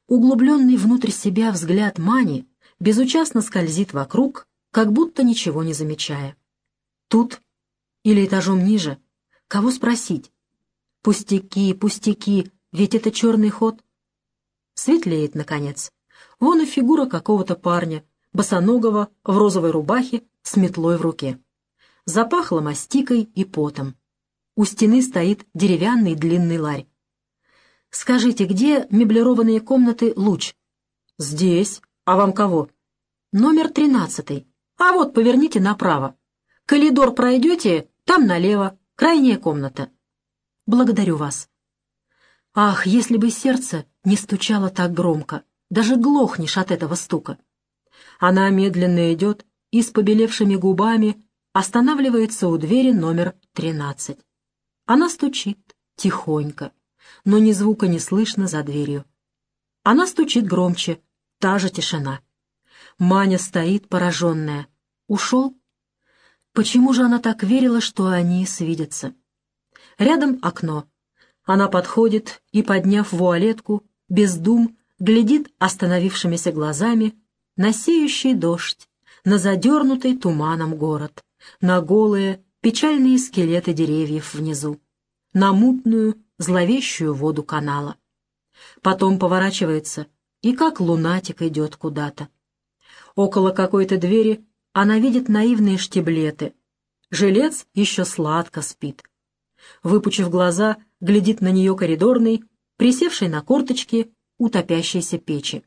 Углубленный внутрь себя взгляд Мани безучастно скользит вокруг, как будто ничего не замечая. Тут или этажом ниже? Кого спросить? Пустяки, пустяки, ведь это черный ход. Светлеет, наконец. Вон и фигура какого-то парня, босоногого, в розовой рубахе, с метлой в руке. Запахло мастикой и потом. У стены стоит деревянный длинный ларь. «Скажите, где меблированные комнаты «Луч»?» «Здесь. А вам кого?» «Номер 13. А вот поверните направо. Коридор пройдете, там налево, крайняя комната». «Благодарю вас». Ах, если бы сердце не стучало так громко, даже глохнешь от этого стука. Она медленно идет и с побелевшими губами останавливается у двери номер 13. Она стучит тихонько, но ни звука не слышно за дверью. Она стучит громче, та же тишина. Маня стоит пораженная. Ушел? Почему же она так верила, что они свидятся? Рядом окно. Она подходит и, подняв вуалетку, без дум, глядит остановившимися глазами на сеющий дождь, на задернутый туманом город, на голые, печальные скелеты деревьев внизу, на мутную, зловещую воду канала. Потом поворачивается и как лунатик идет куда-то. Около какой-то двери она видит наивные штиблеты. Жилец еще сладко спит. Выпучив глаза, глядит на нее коридорный, присевший на корточки у топящейся печи.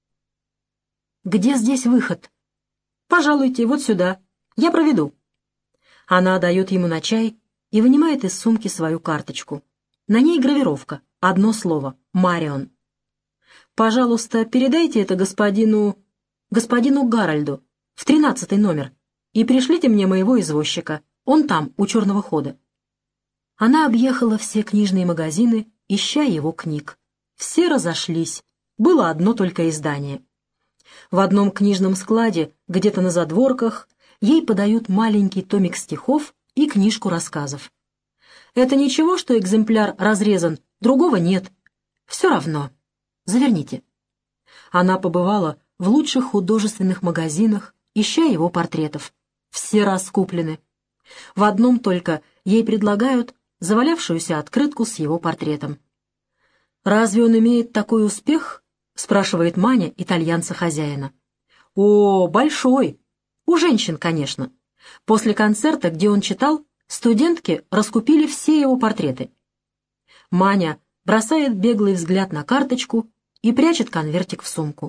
«Где здесь выход?» «Пожалуйте, вот сюда. Я проведу». Она дает ему на чай и вынимает из сумки свою карточку. На ней гравировка, одно слово — «Марион». «Пожалуйста, передайте это господину Гарольду в 13 номер и пришлите мне моего извозчика. Он там, у черного хода». Она объехала все книжные магазины, ища его книг. Все разошлись. Было одно только издание. В одном книжном складе, где-то на задворках, ей подают маленький томик стихов и книжку рассказов. Это ничего, что экземпляр разрезан, другого нет. Все равно. Заверните. Она побывала в лучших художественных магазинах, ища его портретов. Все раскуплены. В одном только ей предлагают завалявшуюся открытку с его портретом. «Разве он имеет такой успех?» — спрашивает Маня итальянца-хозяина. «О, большой! У женщин, конечно. После концерта, где он читал, студентки раскупили все его портреты». Маня бросает беглый взгляд на карточку и прячет конвертик в сумку.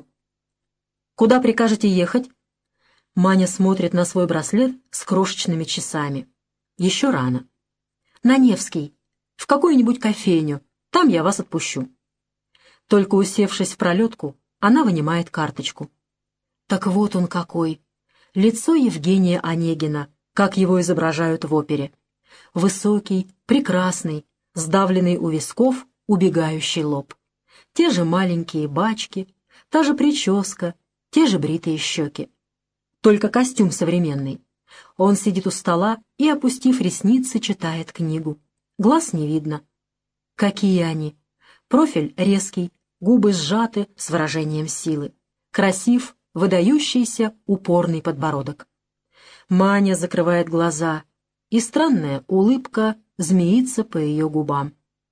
«Куда прикажете ехать?» Маня смотрит на свой браслет с крошечными часами. Еще рано. «На Невский, в какую-нибудь кофейню, там я вас отпущу». Только усевшись в пролетку, она вынимает карточку. Так вот он какой. Лицо Евгения Онегина, как его изображают в опере. Высокий, прекрасный, сдавленный у висков, убегающий лоб. Те же маленькие бачки, та же прическа, те же бритые щеки. Только костюм современный. Он сидит у стола и, опустив ресницы, читает книгу. Глаз не видно. Какие они? Профиль резкий, губы сжаты с выражением силы. Красив, выдающийся, упорный подбородок. Маня закрывает глаза, и странная улыбка змеится по ее губам.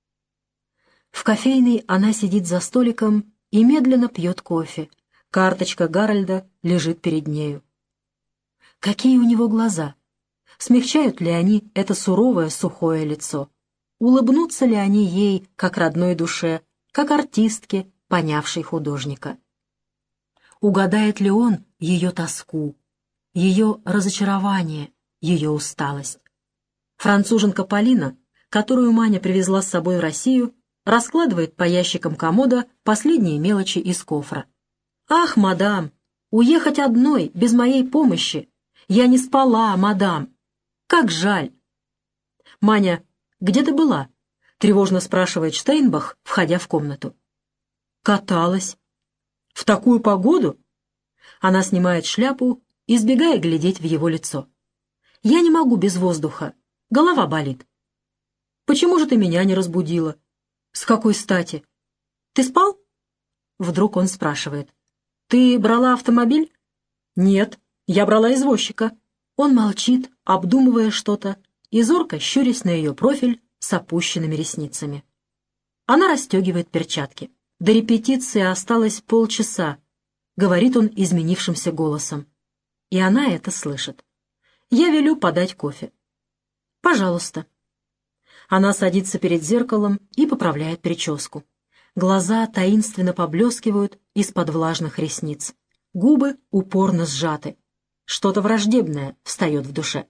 В кофейной она сидит за столиком и медленно пьет кофе. Карточка Гарольда лежит перед нею. Какие у него глаза? Смягчают ли они это суровое, сухое лицо? Улыбнутся ли они ей, как родной душе, как артистке, понявшей художника? Угадает ли он ее тоску, ее разочарование, ее усталость? Француженка Полина, которую Маня привезла с собой в Россию, раскладывает по ящикам комода последние мелочи из кофра. «Ах, мадам, уехать одной, без моей помощи! Я не спала, мадам! Как жаль!» «Маня, где ты была?» — тревожно спрашивает Штейнбах, входя в комнату. «Каталась». «В такую погоду?» Она снимает шляпу, избегая глядеть в его лицо. «Я не могу без воздуха. Голова болит». «Почему же ты меня не разбудила?» «С какой стати? Ты спал?» Вдруг он спрашивает. «Ты брала автомобиль?» «Нет, я брала извозчика». Он молчит, обдумывая что-то, и зорко щурясь на ее профиль с опущенными ресницами. Она расстегивает перчатки. До репетиции осталось полчаса, говорит он изменившимся голосом. И она это слышит. Я велю подать кофе. «Пожалуйста». Она садится перед зеркалом и поправляет прическу. Глаза таинственно поблескивают из-под влажных ресниц. Губы упорно сжаты. Что-то враждебное встает в душе.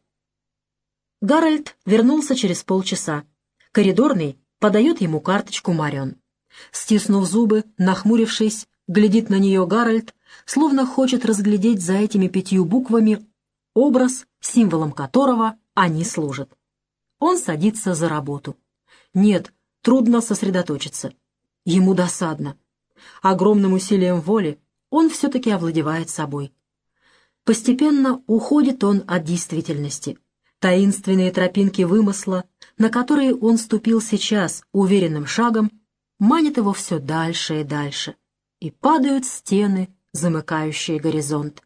Гарольд вернулся через полчаса. Коридорный подает ему карточку Марион. Стиснув зубы, нахмурившись, глядит на нее Гарольд, словно хочет разглядеть за этими 5 буквами образ, символом которого они служат. Он садится за работу. Нет, трудно сосредоточиться. Ему досадно. Огромным усилием воли он все-таки овладевает собой. Постепенно уходит он от действительности. Таинственные тропинки вымысла, на которые он ступил сейчас уверенным шагом, манят его все дальше и дальше, и падают стены, замыкающие горизонт.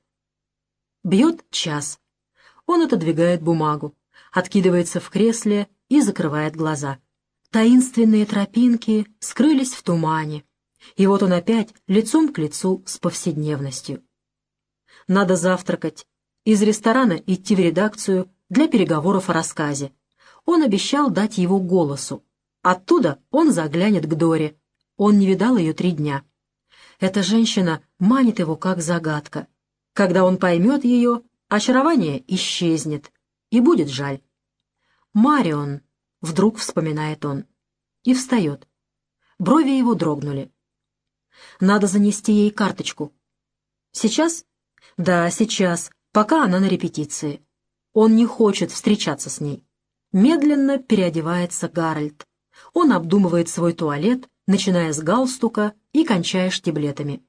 Бьет час. Он отодвигает бумагу, откидывается в кресле и закрывает глаза. Таинственные тропинки скрылись в тумане, и вот он опять лицом к лицу с повседневностью. Надо завтракать, из ресторана идти в редакцию для переговоров о рассказе. Он обещал дать его Голосу. Оттуда он заглянет к Доре. Он не видал ее 3 дня. Эта женщина манит его как загадка. Когда он поймет ее, очарование исчезнет, и будет жаль. «Марион», — вдруг вспоминает он, и встает. Брови его дрогнули. Надо занести ей карточку. Сейчас? Да, сейчас, пока она на репетиции. Он не хочет встречаться с ней. Медленно переодевается Гарольд. Он обдумывает свой туалет, начиная с галстука и кончая штиблетами.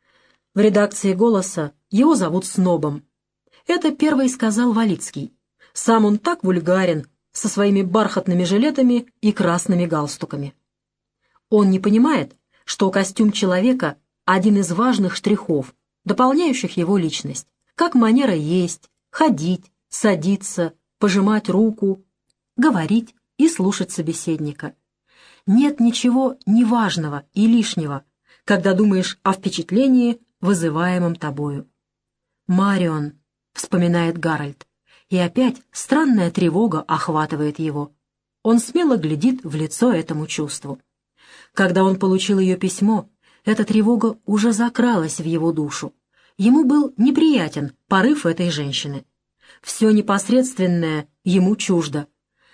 В редакции «Голоса» его зовут Снобом. Это первый сказал Валицкий. Сам он так вульгарен, со своими бархатными жилетами и красными галстуками. Он не понимает, что костюм человека — один из важных штрихов, дополняющих его личность, как манера есть, ходить, садиться, пожимать руку, говорить и слушать собеседника. Нет ничего неважного и лишнего, когда думаешь о впечатлении, вызываемом тобою. «Марион», — вспоминает Гарольд, и опять странная тревога охватывает его. Он смело глядит в лицо этому чувству. Когда он получил ее письмо, эта тревога уже закралась в его душу. Ему был неприятен порыв этой женщины. Все непосредственное ему чуждо.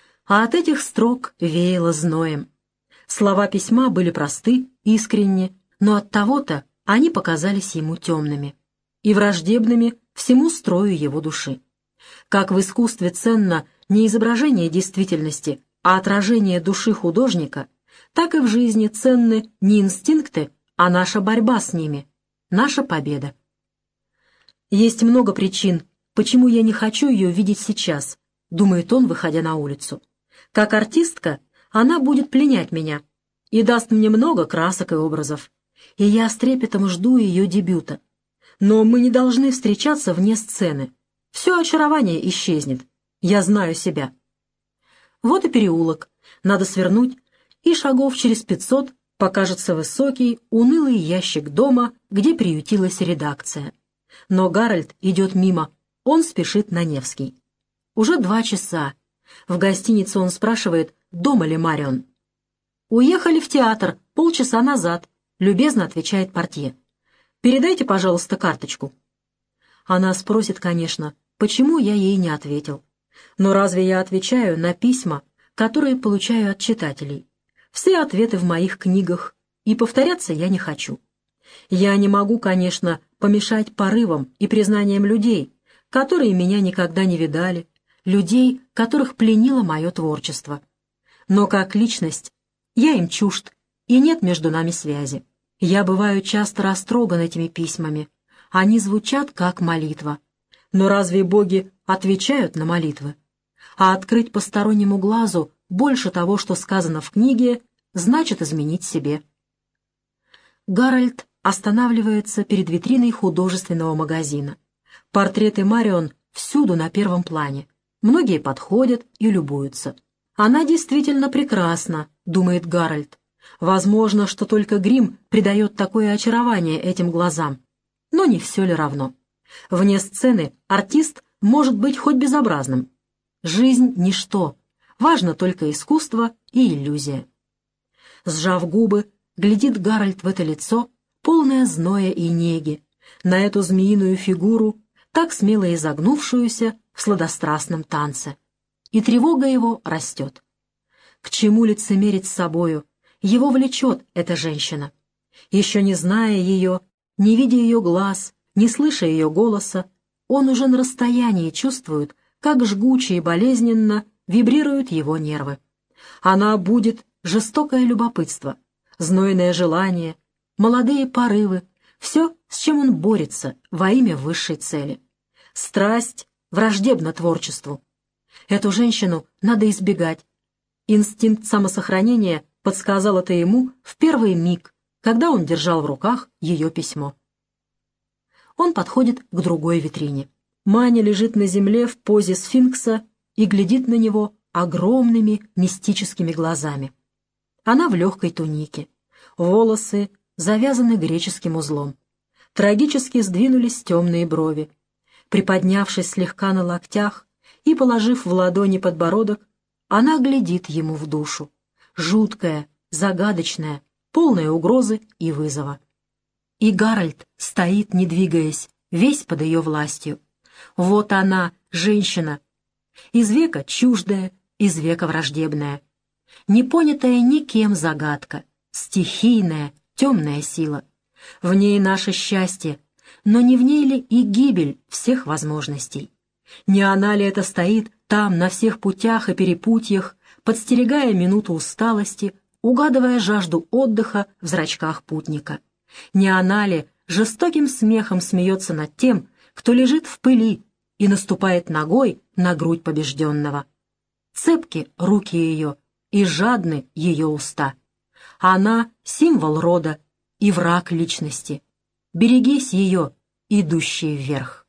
А от этих строк веяло зноем. Слова письма были просты, искренни, но оттого-то они показались ему темными и враждебными всему строю его души. Как в искусстве ценно не изображение действительности, а отражение души художника, так и в жизни ценны не инстинкты, а наша борьба с ними, наша победа. Есть много причин, почему я не хочу ее видеть сейчас, думает он, выходя на улицу. Как артистка она будет пленять меня и даст мне много красок и образов, и я с трепетом жду ее дебюта. Но мы не должны встречаться вне сцены. Все очарование исчезнет. Я знаю себя. Вот и переулок. Надо свернуть, и шагов через 500 покажется высокий, унылый ящик дома, где приютилась редакция. Но Гарольд идет мимо. Он спешит на Невский. Уже 2 часа. В гостинице он спрашивает, дома ли Марион. «Уехали в театр полчаса назад», — любезно отвечает портье. «Передайте, пожалуйста, карточку». Она спросит, конечно, почему я ей не ответил. Но разве я отвечаю на письма, которые получаю от читателей? Все ответы в моих книгах, и повторяться я не хочу. Я не могу, конечно, помешать порывам и признаниям людей, которые меня никогда не видали, людей, которых пленило мое творчество. Но как личность я им чужд, и нет между нами связи. Я бываю часто растроган этими письмами. Они звучат как молитва. Но разве боги отвечают на молитвы? А открыть постороннему глазу больше того, что сказано в книге, значит изменить себе. Гарольд останавливается перед витриной художественного магазина. Портреты Марион всюду на первом плане. Многие подходят и любуются. «Она действительно прекрасна», — думает Гарольд. «Возможно, что только грим придает такое очарование этим глазам. Но не все ли равно? Вне сцены артист может быть хоть безобразным. Жизнь — ничто. Важно только искусство и иллюзия». Сжав губы, глядит Гарольд в это лицо, полное зноя и неги, на эту змеиную фигуру, так смело изогнувшуюся в сладострастном танце. И тревога его растет. К чему лицемерить с собою? Его влечет эта женщина. Еще не зная ее, не видя ее глаз, не слыша ее голоса, он уже на расстоянии чувствует, как жгуче и болезненно вибрируют его нервы. Она будет жестокое любопытство, знойное желание, молодые порывы, все, с чем он борется во имя высшей цели. Страсть враждебна творчеству. Эту женщину надо избегать. Инстинкт самосохранения подсказал это ему в первый миг, когда он держал в руках ее письмо. Он подходит к другой витрине. Маня лежит на земле в позе сфинкса и глядит на него огромными мистическими глазами. Она в легкой тунике. Волосы завязаны греческим узлом. Трагически сдвинулись темные брови. Приподнявшись слегка на локтях и положив в ладони подбородок, она глядит ему в душу. Жуткая, загадочная, полная угрозы и вызова. И Гарольд стоит, не двигаясь, весь под ее властью. Вот она, женщина, из века чуждая, из века враждебная. Непонятая никем загадка, стихийная, темная сила. В ней наше счастье, но не в ней ли и гибель всех возможностей? Не она ли это стоит там, на всех путях и перепутьях, подстерегая минуту усталости, угадывая жажду отдыха в зрачках путника? Не она ли жестоким смехом смеется над тем, кто лежит в пыли и наступает ногой на грудь побежденного? Цепки руки ее и жадны ее уста. Она — символ рода и враг личности. Берегись ее, идущий вверх.